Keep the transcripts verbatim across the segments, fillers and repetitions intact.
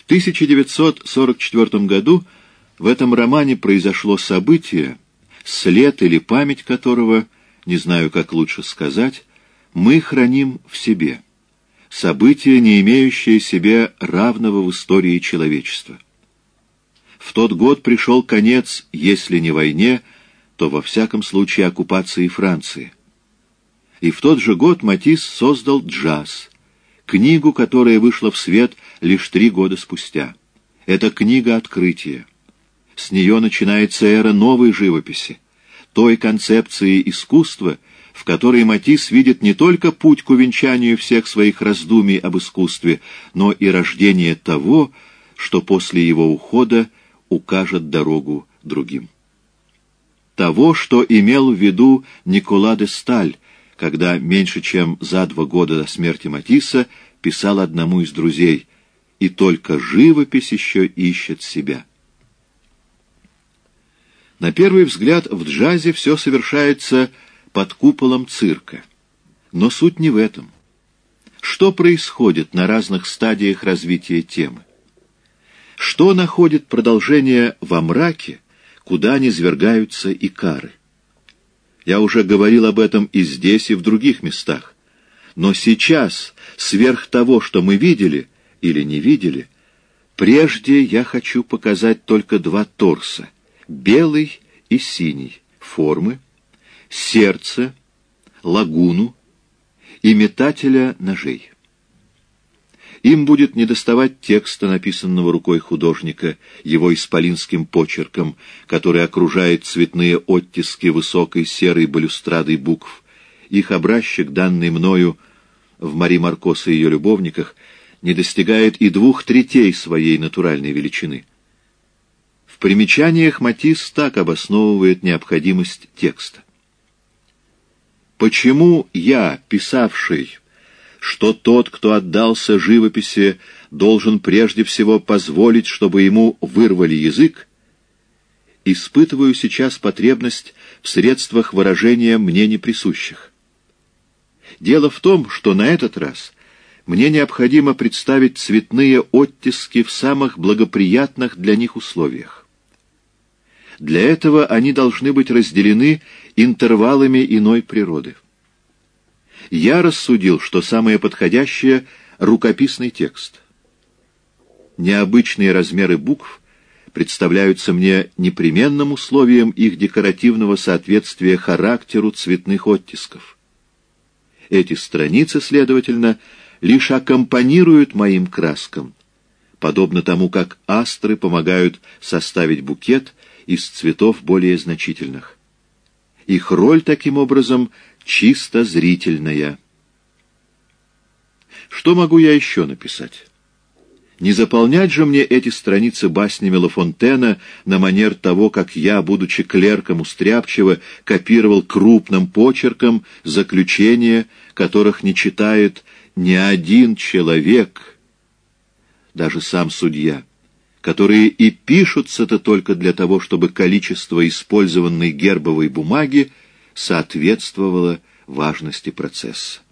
тысяча девятьсот сорок четвёртом году в этом романе произошло событие, след или память которого, не знаю, как лучше сказать, мы храним в себе. Событие, не имеющее себе равного в истории человечества. В тот год пришел конец, если не войне, то во всяком случае оккупации Франции. И в тот же год Матисс создал «Джаз», книгу, которая вышла в свет лишь три года спустя. Это книга открытия. С нее начинается эра новой живописи, той концепции искусства, в которой Матисс видит не только путь к увенчанию всех своих раздумий об искусстве, но и рождение того, что после его ухода укажет дорогу другим. Того, что имел в виду Никола де Сталь, когда меньше чем за два года до смерти Матисса писал одному из друзей: «И только живопись еще ищет себя». На первый взгляд в джазе все совершается под куполом цирка. Но суть не в этом. Что происходит на разных стадиях развития темы? Что находит продолжение во мраке, куда низвергаются икары? Я уже говорил об этом и здесь, и в других местах. Но сейчас, сверх того, что мы видели или не видели, прежде я хочу показать только два торса — белый и синий, формы, сердце, лагуну и метателя ножей. Им будет недоставать текста, написанного рукой художника, его исполинским почерком, который окружает цветные оттиски высокой серой балюстрадой букв. Их образчик, данный мною в Мари Маркос и ее любовниках, не достигает и двух третей своей натуральной величины. В примечаниях Матисс так обосновывает необходимость текста. «Почему я, писавший, что тот, кто отдался живописи, должен прежде всего позволить, чтобы ему вырвали язык, испытываю сейчас потребность в средствах выражения мне неприсущих. Дело в том, что на этот раз мне необходимо представить цветные оттиски в самых благоприятных для них условиях. Для этого они должны быть разделены интервалами иной природы. Я рассудил, что самое подходящее — рукописный текст. Необычные размеры букв представляются мне непременным условием их декоративного соответствия характеру цветных оттисков. Эти страницы, следовательно, лишь аккомпанируют моим краскам, подобно тому, как астры помогают составить букет из цветов более значительных. Их роль, таким образом, чисто зрительная. Что могу я еще написать? Не заполнять же мне эти страницы баснями Ла Фонтена на манер того, как я, будучи клерком у Стряпчего, копировал крупным почерком заключения, которых не читает ни один человек, даже сам судья, которые и пишутся-то только для того, чтобы количество использованной гербовой бумаги соответствовало важности процесса.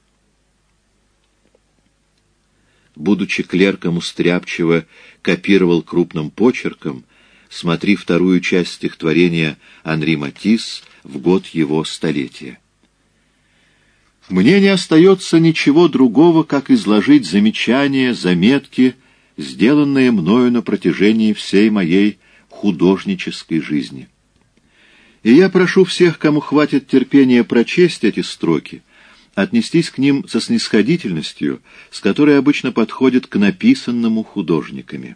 Будучи клерком у Стряпчего, копировал крупным почерком, смотри вторую часть стихотворения Анри Матисс в год его столетия. Мне не остается ничего другого, как изложить замечания, заметки, сделанные мною на протяжении всей моей художнической жизни. И я прошу всех, кому хватит терпения прочесть эти строки, отнестись к ним со снисходительностью, с которой обычно подходят к написанному художниками.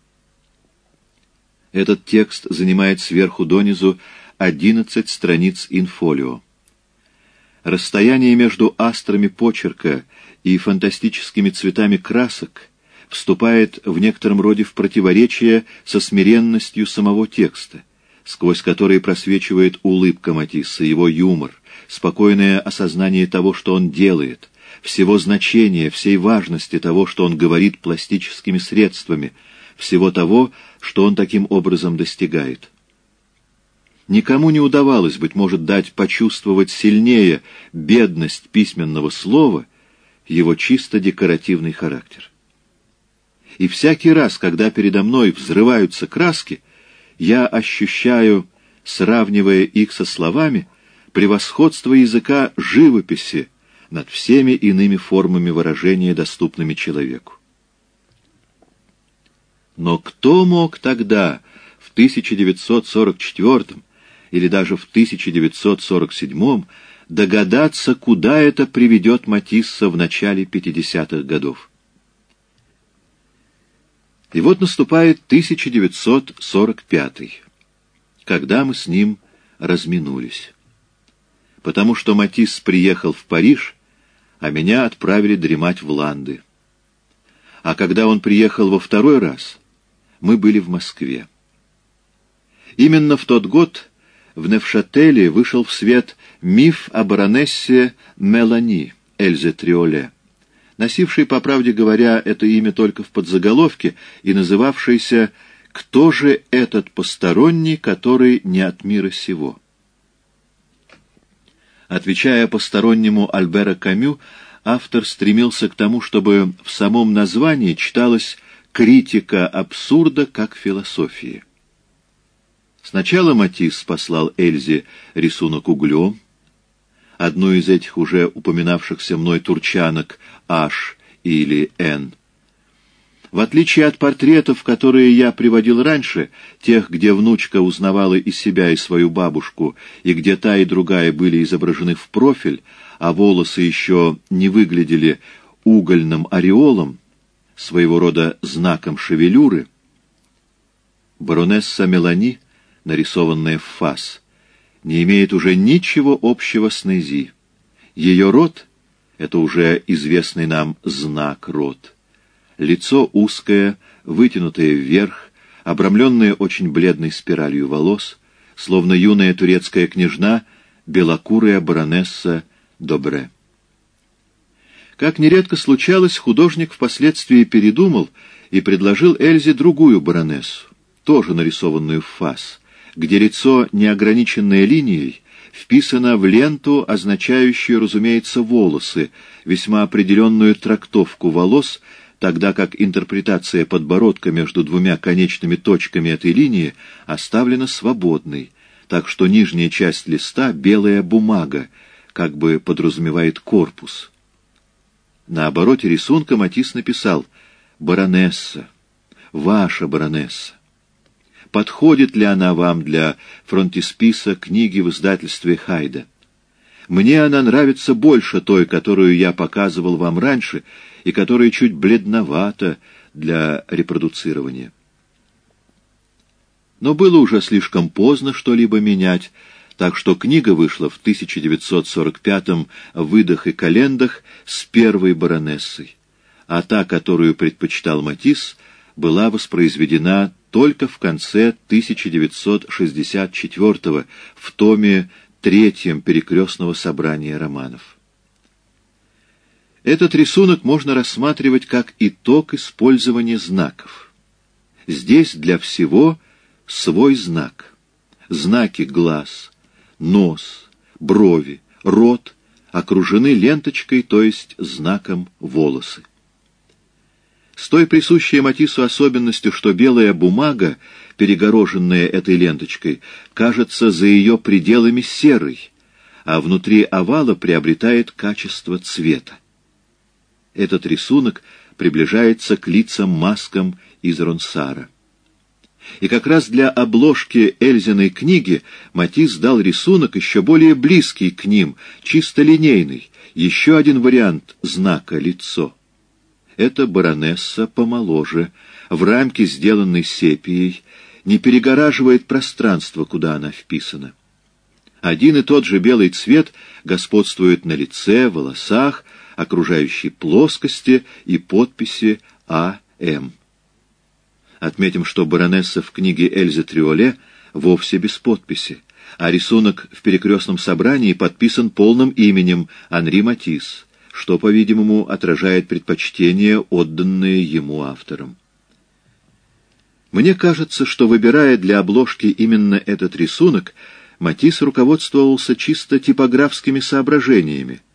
Этот текст занимает сверху донизу одиннадцать страниц инфолио. Расстояние между астрами почерка и фантастическими цветами красок вступает в некотором роде в противоречие со смиренностью самого текста, сквозь который просвечивает улыбка Матисса, его юмор, спокойное осознание того, что он делает, всего значения, всей важности того, что он говорит пластическими средствами, всего того, что он таким образом достигает. Никому не удавалось, быть может, дать почувствовать сильнее бедность письменного слова, его чисто декоративный характер. И всякий раз, когда передо мной взрываются краски, я ощущаю, сравнивая их со словами, превосходство языка живописи над всеми иными формами выражения, доступными человеку. Но кто мог тогда, в тысяча девятьсот сорок четвёртом или даже в тысяча девятьсот сорок седьмом, догадаться, куда это приведет Матисса в начале пятидесятых годов? И вот наступает тысяча девятьсот сорок пятый, когда мы с ним разминулись. Потому что Матисс приехал в Париж, а меня отправили дремать в Ланды. А когда он приехал во второй раз, мы были в Москве. Именно в тот год в Невшателе вышел в свет миф о баронессе Мелани Эльзе Триоле, носивший, по правде говоря, это имя только в подзаголовке и называвшийся «Кто же этот посторонний, который не от мира сего?». Отвечая постороннему Альбера Камю, автор стремился к тому, чтобы в самом названии читалась критика абсурда как философии. Сначала Матисс послал Эльзе рисунок углем, одну из этих уже упоминавшихся мной турчанок H или N. В отличие от портретов, которые я приводил раньше, тех, где внучка узнавала и себя, и свою бабушку, и где та и другая были изображены в профиль, а волосы еще не выглядели угольным ореолом, своего рода знаком шевелюры, баронесса Мелани, нарисованная в фас, не имеет уже ничего общего с Нези. Ее рот — это уже известный нам знак рот. Лицо узкое, вытянутое вверх, обрамленное очень бледной спиралью волос, словно юная турецкая княжна, белокурая баронесса Добре. Как нередко случалось, художник впоследствии передумал и предложил Эльзе другую баронессу, тоже нарисованную в фас, где лицо, не ограниченное линией, вписано в ленту, означающую, разумеется, волосы, весьма определенную трактовку волос, тогда как интерпретация подбородка между двумя конечными точками этой линии оставлена свободной, так что нижняя часть листа — белая бумага, как бы подразумевает корпус. На обороте рисунка Матисс написал «Баронесса, ваша баронесса». Подходит ли она вам для фронтисписа книги в издательстве Хайда? Мне она нравится больше той, которую я показывал вам раньше, и которая чуть бледновата для репродуцирования. Но было уже слишком поздно что-либо менять, так что книга вышла в тысяча девятьсот сорок пятом в «Выдах и календах» с первой баронессой, а та, которую предпочитал Матисс, была воспроизведена только в конце тысяча девятьсот шестьдесят четвёртого в томе третьем перекрестного собрания романов. Этот рисунок можно рассматривать как итог использования знаков. Здесь для всего свой знак. Знаки глаз, нос, брови, рот окружены ленточкой, то есть знаком волосы. С той присущей Матиссу особенностью, что белая бумага, перегороженная этой ленточкой, кажется за ее пределами серой, а внутри овала приобретает качество цвета. Этот рисунок приближается к лицам-маскам из Ронсара. И как раз для обложки Эльзиной книги Матисс дал рисунок еще более близкий к ним, чисто линейный, еще один вариант знака «лицо». Это баронесса помоложе, в рамке, сделанной сепией, не перегораживает пространство, куда она вписана. Один и тот же белый цвет господствует на лице, волосах, окружающей плоскости и подписи А М. Отметим, что баронесса в книге Эльзы Триоле вовсе без подписи, а рисунок в перекрестном собрании подписан полным именем Анри Матисс, что, по-видимому, отражает предпочтение, отданное ему автором. Мне кажется, что, выбирая для обложки именно этот рисунок, Матисс руководствовался чисто типографскими соображениями,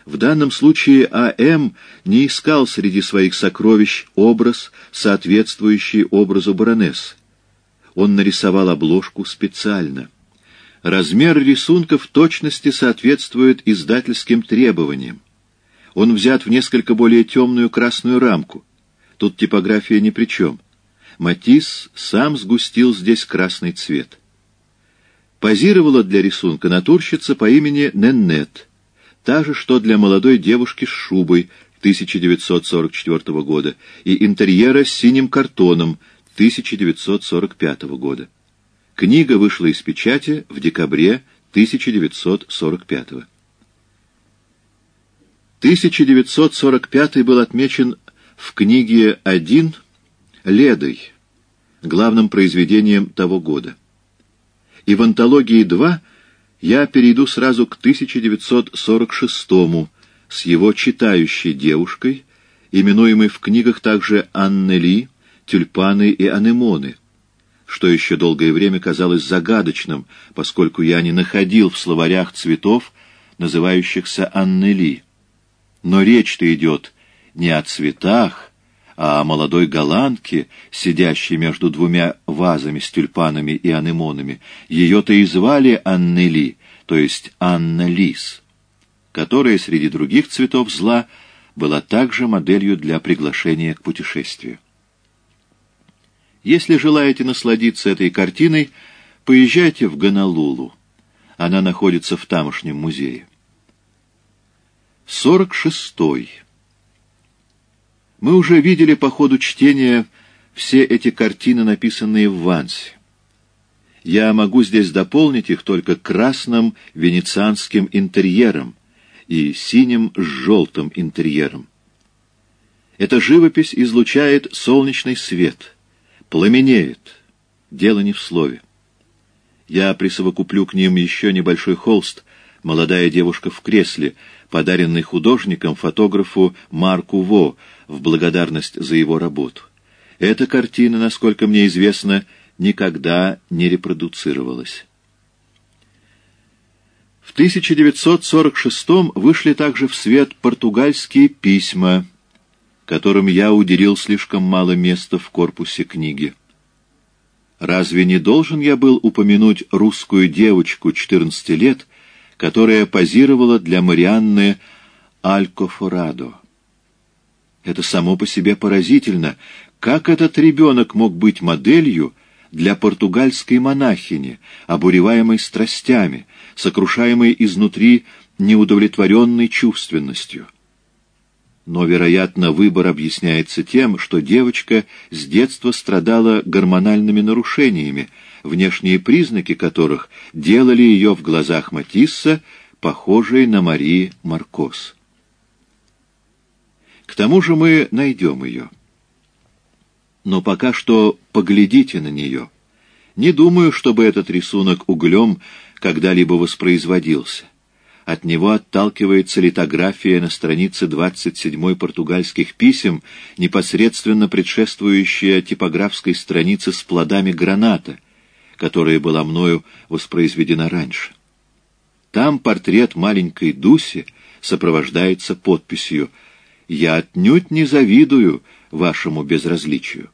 В данном случае А М не искал среди своих сокровищ образ, соответствующий образу баронессы. Он нарисовал обложку специально. Размер рисунка в точности соответствует издательским требованиям. Он взят в несколько более темную красную рамку. Тут типография ни при чем. Матисс сам сгустил здесь красный цвет. Позировала для рисунка натурщица по имени Неннет, та же, что для молодой девушки с шубой тысяча девятьсот сорок четвёртого года и интерьера с синим картоном тысяча девятьсот сорок пятого года. Книга вышла из печати в декабре тысяча девятьсот сорок пятого. тысяча девятьсот сорок пятый был отмечен в книге один Ледой, главным произведением того года. И в антологии два я перейду сразу к тысяча девятьсот сорок шестому с его читающей девушкой, именуемой в книгах также Аннели, Тюльпаны и Анемоны, что еще долгое время казалось загадочным, поскольку я не находил в словарях цветов, называющихся Аннели. Но речь-то идет не о цветах, а о молодой голландке, сидящей между двумя вазами с тюльпанами и анемонами. Ее-то и звали Аннели, то есть Анна Лис, которая среди других цветов зла была также моделью для приглашения к путешествию. Если желаете насладиться этой картиной, поезжайте в Гонолулу. Она находится в тамошнем музее. сорок шестой. Мы уже видели по ходу чтения все эти картины, написанные в Вансе. Я могу здесь дополнить их только красным венецианским интерьером и синим с желтым интерьером. Эта живопись излучает солнечный свет, пламенеет, дело не в слове. Я присовокуплю к ним еще небольшой холст «Молодая девушка в кресле», подаренный художником фотографу Марку Во в благодарность за его работу. Эта картина, насколько мне известно, никогда не репродуцировалась. В тысяча девятьсот сорок шестом вышли также в свет португальские письма, которым я уделил слишком мало места в корпусе книги. Разве не должен я был упомянуть русскую девочку четырнадцати лет, которая позировала для Марианны Алькофорадо? Это само по себе поразительно. Как этот ребенок мог быть моделью для португальской монахини, обуреваемой страстями, сокрушаемой изнутри неудовлетворенной чувственностью? Но, вероятно, выбор объясняется тем, что девочка с детства страдала гормональными нарушениями, внешние признаки которых делали ее в глазах Матисса похожей на Мари Маркос. К тому же мы найдем ее. Но пока что поглядите на нее. Не думаю, чтобы этот рисунок углем когда-либо воспроизводился. От него отталкивается литография на странице двадцать седьмой португальских писем, непосредственно предшествующая типографской странице с плодами граната, которая была мною воспроизведена раньше. Там портрет маленькой Дуси сопровождается подписью «Я отнюдь не завидую вашему безразличию».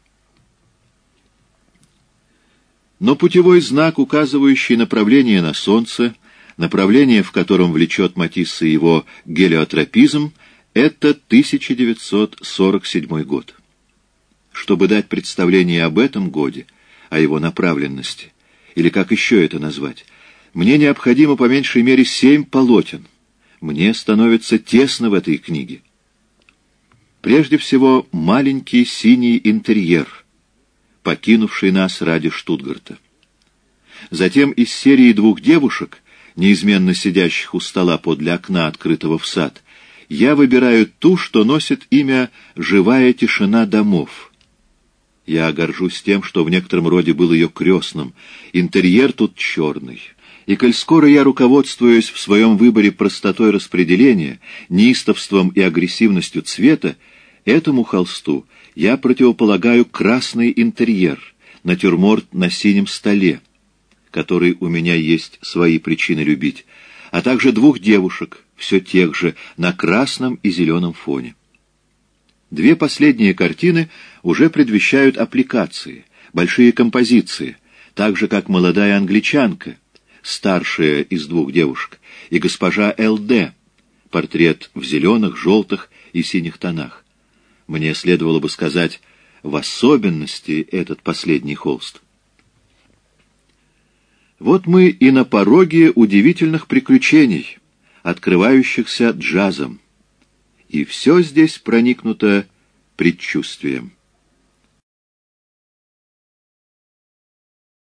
Но путевой знак, указывающий направление на солнце, направление, в котором влечет Матисса его гелиотропизм, это тысяча девятьсот сорок седьмой год. Чтобы дать представление об этом годе, о его направленности, или как еще это назвать, мне необходимо по меньшей мере семь полотен. Мне становится тесно в этой книге. Прежде всего, маленький синий интерьер, покинувший нас ради Штутгарта. Затем из серии двух девушек, неизменно сидящих у стола подле окна, открытого в сад, я выбираю ту, что носит имя «Живая тишина домов». Я горжусь тем, что в некотором роде был ее крестным. Интерьер тут черный. И коль скоро я руководствуюсь в своем выборе простотой распределения, неистовством и агрессивностью цвета, этому холсту я противополагаю красный интерьер, натюрморт на синем столе, который у меня есть свои причины любить, а также двух девушек все тех же, на красном и зеленом фоне. Две последние картины уже предвещают аппликации, большие композиции, так же, как «Молодая англичанка», старшая из двух девушек, и «Госпожа Л Д», портрет в зеленых, желтых и синих тонах. Мне следовало бы сказать, в особенности этот последний холст. Вот мы и на пороге удивительных приключений, открывающихся джазом. И все здесь проникнуто предчувствием.